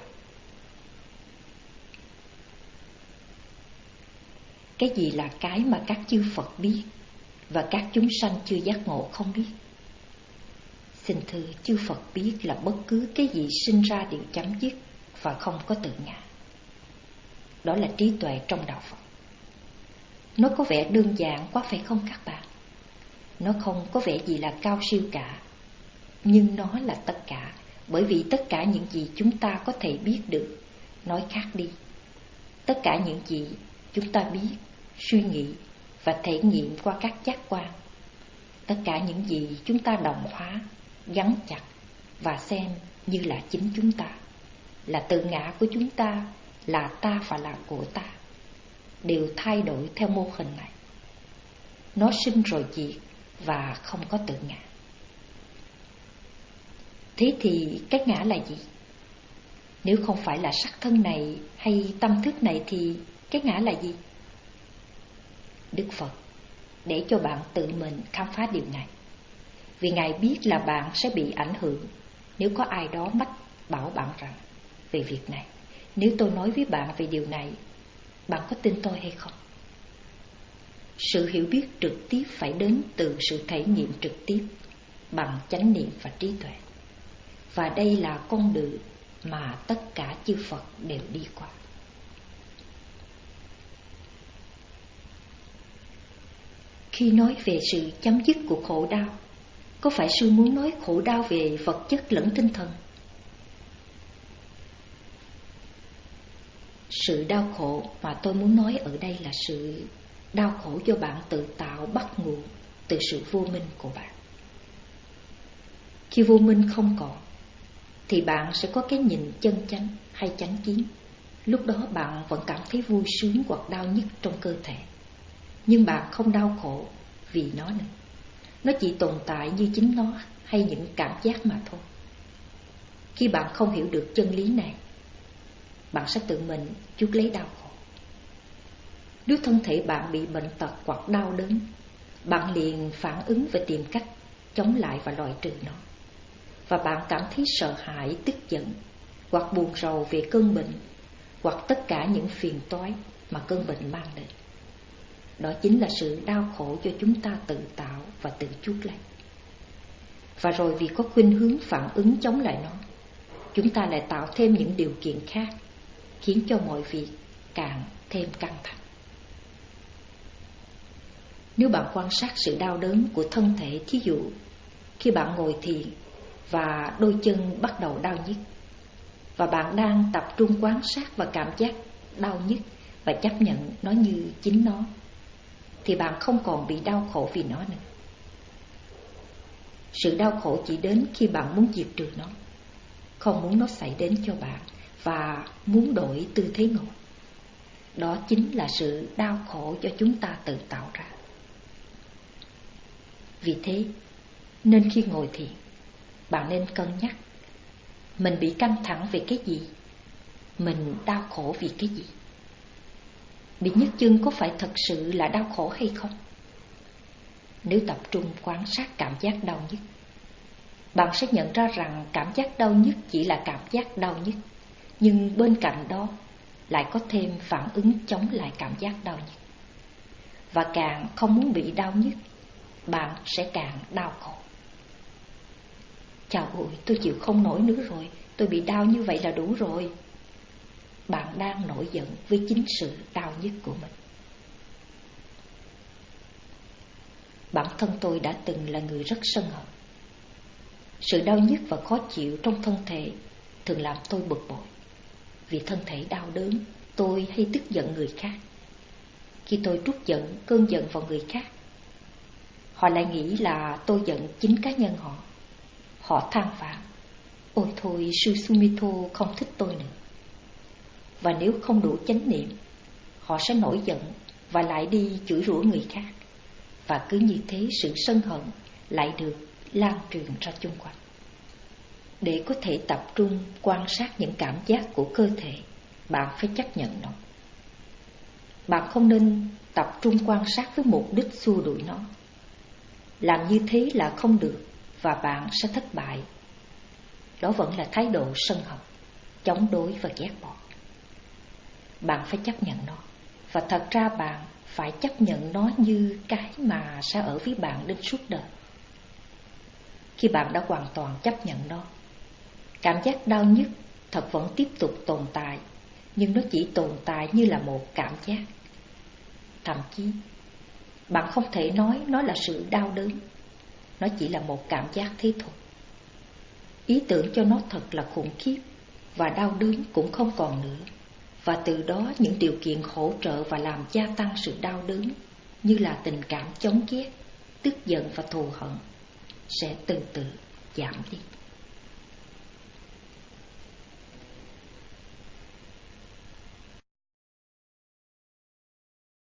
Cái gì là cái mà các chư Phật biết và các chúng sanh chưa giác ngộ không biết? Xin thưa, chư Phật biết là bất cứ cái gì sinh ra đều chấm dứt và không có tự ngã. Đó là trí tuệ trong đạo Phật. Nó có vẻ đơn giản quá phải không các bạn? Nó không có vẻ gì là cao siêu cả, nhưng nó là tất cả, bởi vì tất cả những gì chúng ta có thể biết được. Nói khác đi, tất cả những gì chúng ta biết, suy nghĩ và thể nghiệm qua các giác quan, tất cả những gì chúng ta đồng hóa, gắn chặt và xem như là chính chúng ta, là tự ngã của chúng ta, là ta và là của ta, đều thay đổi theo mô hình này. Nó sinh rồi diệt và không có tự ngã. Thế thì cái ngã là gì? Nếu không phải là sắc thân này hay tâm thức này thì cái ngã là gì? Đức Phật để cho bạn tự mình khám phá điều này, vì Ngài biết là bạn sẽ bị ảnh hưởng nếu có ai đó mách bảo bạn rằng về việc này. Nếu tôi nói với bạn về điều này, bạn có tin tôi hay không? Sự hiểu biết trực tiếp phải đến từ sự thể nghiệm trực tiếp bằng chánh niệm và trí tuệ. Và đây là con đường mà tất cả chư Phật đều đi qua. Khi nói về sự chấm dứt của khổ đau, Có phải sư muốn nói khổ đau về vật chất lẫn tinh thần? Sự đau khổ mà tôi muốn nói ở đây là sự đau khổ do bạn tự tạo bắt nguồn từ sự vô minh của bạn. Khi vô minh không còn thì bạn sẽ có cái nhìn chân chánh hay chánh kiến. Lúc đó bạn vẫn cảm thấy vui sướng hoặc đau nhức trong cơ thể, nhưng bạn không đau khổ vì nó nữa. Nó chỉ tồn tại như chính nó hay những cảm giác mà thôi. Khi bạn không hiểu được chân lý này, bạn sẽ tự mình chuốc lấy đau khổ. Nếu thân thể bạn bị bệnh tật hoặc đau đớn, bạn liền phản ứng và tìm cách chống lại và loại trừ nó. Và bạn cảm thấy sợ hãi, tức giận hoặc buồn rầu về cơn bệnh, hoặc tất cả những phiền toái mà cơn bệnh mang đến. Đó chính là sự đau khổ do chúng ta tự tạo và tự chuốc lấy. Và rồi vì có khuynh hướng phản ứng chống lại nó, chúng ta lại tạo thêm những điều kiện khác, khiến cho mọi việc càng thêm căng thẳng. Nếu bạn quan sát sự đau đớn của thân thể, thí dụ khi bạn ngồi thiền và đôi chân bắt đầu đau nhức, và bạn đang tập trung quan sát và cảm giác đau nhức và chấp nhận nó như chính nó, thì bạn không còn bị đau khổ vì nó nữa. Sự đau khổ chỉ đến khi bạn muốn diệt trừ nó, không muốn nó xảy đến cho bạn, và muốn đổi tư thế ngồi. Đó chính là sự đau khổ do chúng ta tự tạo ra. Vì thế, nên khi ngồi thiền, bạn nên cân nhắc mình bị căng thẳng về cái gì, mình đau khổ vì cái gì. Bị nhức chân có phải thật sự là đau khổ hay không? Nếu tập trung quan sát cảm giác đau nhức, bạn sẽ nhận ra rằng cảm giác đau nhức chỉ là cảm giác đau nhức, nhưng bên cạnh đó lại có thêm phản ứng chống lại cảm giác đau nhức. Và càng không muốn bị đau nhức, bạn sẽ càng đau khổ. Chào ôi, tôi chịu không nổi nữa rồi, tôi bị đau như vậy là đủ rồi. Bạn đang nổi giận với chính sự đau nhức của mình. Bản thân tôi đã từng là người rất sân hận. Sự đau nhức và khó chịu trong thân thể thường làm tôi bực bội. Vì thân thể đau đớn, tôi hay tức giận người khác. Khi tôi trút giận, cơn giận vào người khác, họ lại nghĩ là tôi giận chính cá nhân họ. Họ than vãn: ôi thôi, sư Sumito không thích tôi nữa. Và nếu không đủ chánh niệm, họ sẽ nổi giận và lại đi chửi rủa người khác. Và cứ như thế, sự sân hận lại được lan truyền ra chung quanh. Để có thể tập trung quan sát những cảm giác của cơ thể, bạn phải chấp nhận nó. Bạn không nên tập trung quan sát với mục đích xua đuổi nó. Làm như thế là không được, và bạn sẽ thất bại. Đó vẫn là thái độ sân hận, chống đối và ghét bỏ. Bạn phải chấp nhận nó. Và thật ra bạn phải chấp nhận nó như cái mà sẽ ở với bạn đến suốt đời. Khi bạn đã hoàn toàn chấp nhận nó, cảm giác đau nhức thật vẫn tiếp tục tồn tại, nhưng nó chỉ tồn tại như là một cảm giác. Thậm chí bạn không thể nói nó là sự đau đớn. Nó chỉ là một cảm giác thế thôi. Ý tưởng cho nó thật là khủng khiếp, và đau đớn cũng không còn nữa. Và từ đó những điều kiện hỗ trợ và làm gia tăng sự đau đớn, như là tình cảm chống ghét, tức giận và thù hận, sẽ từ từ giảm đi.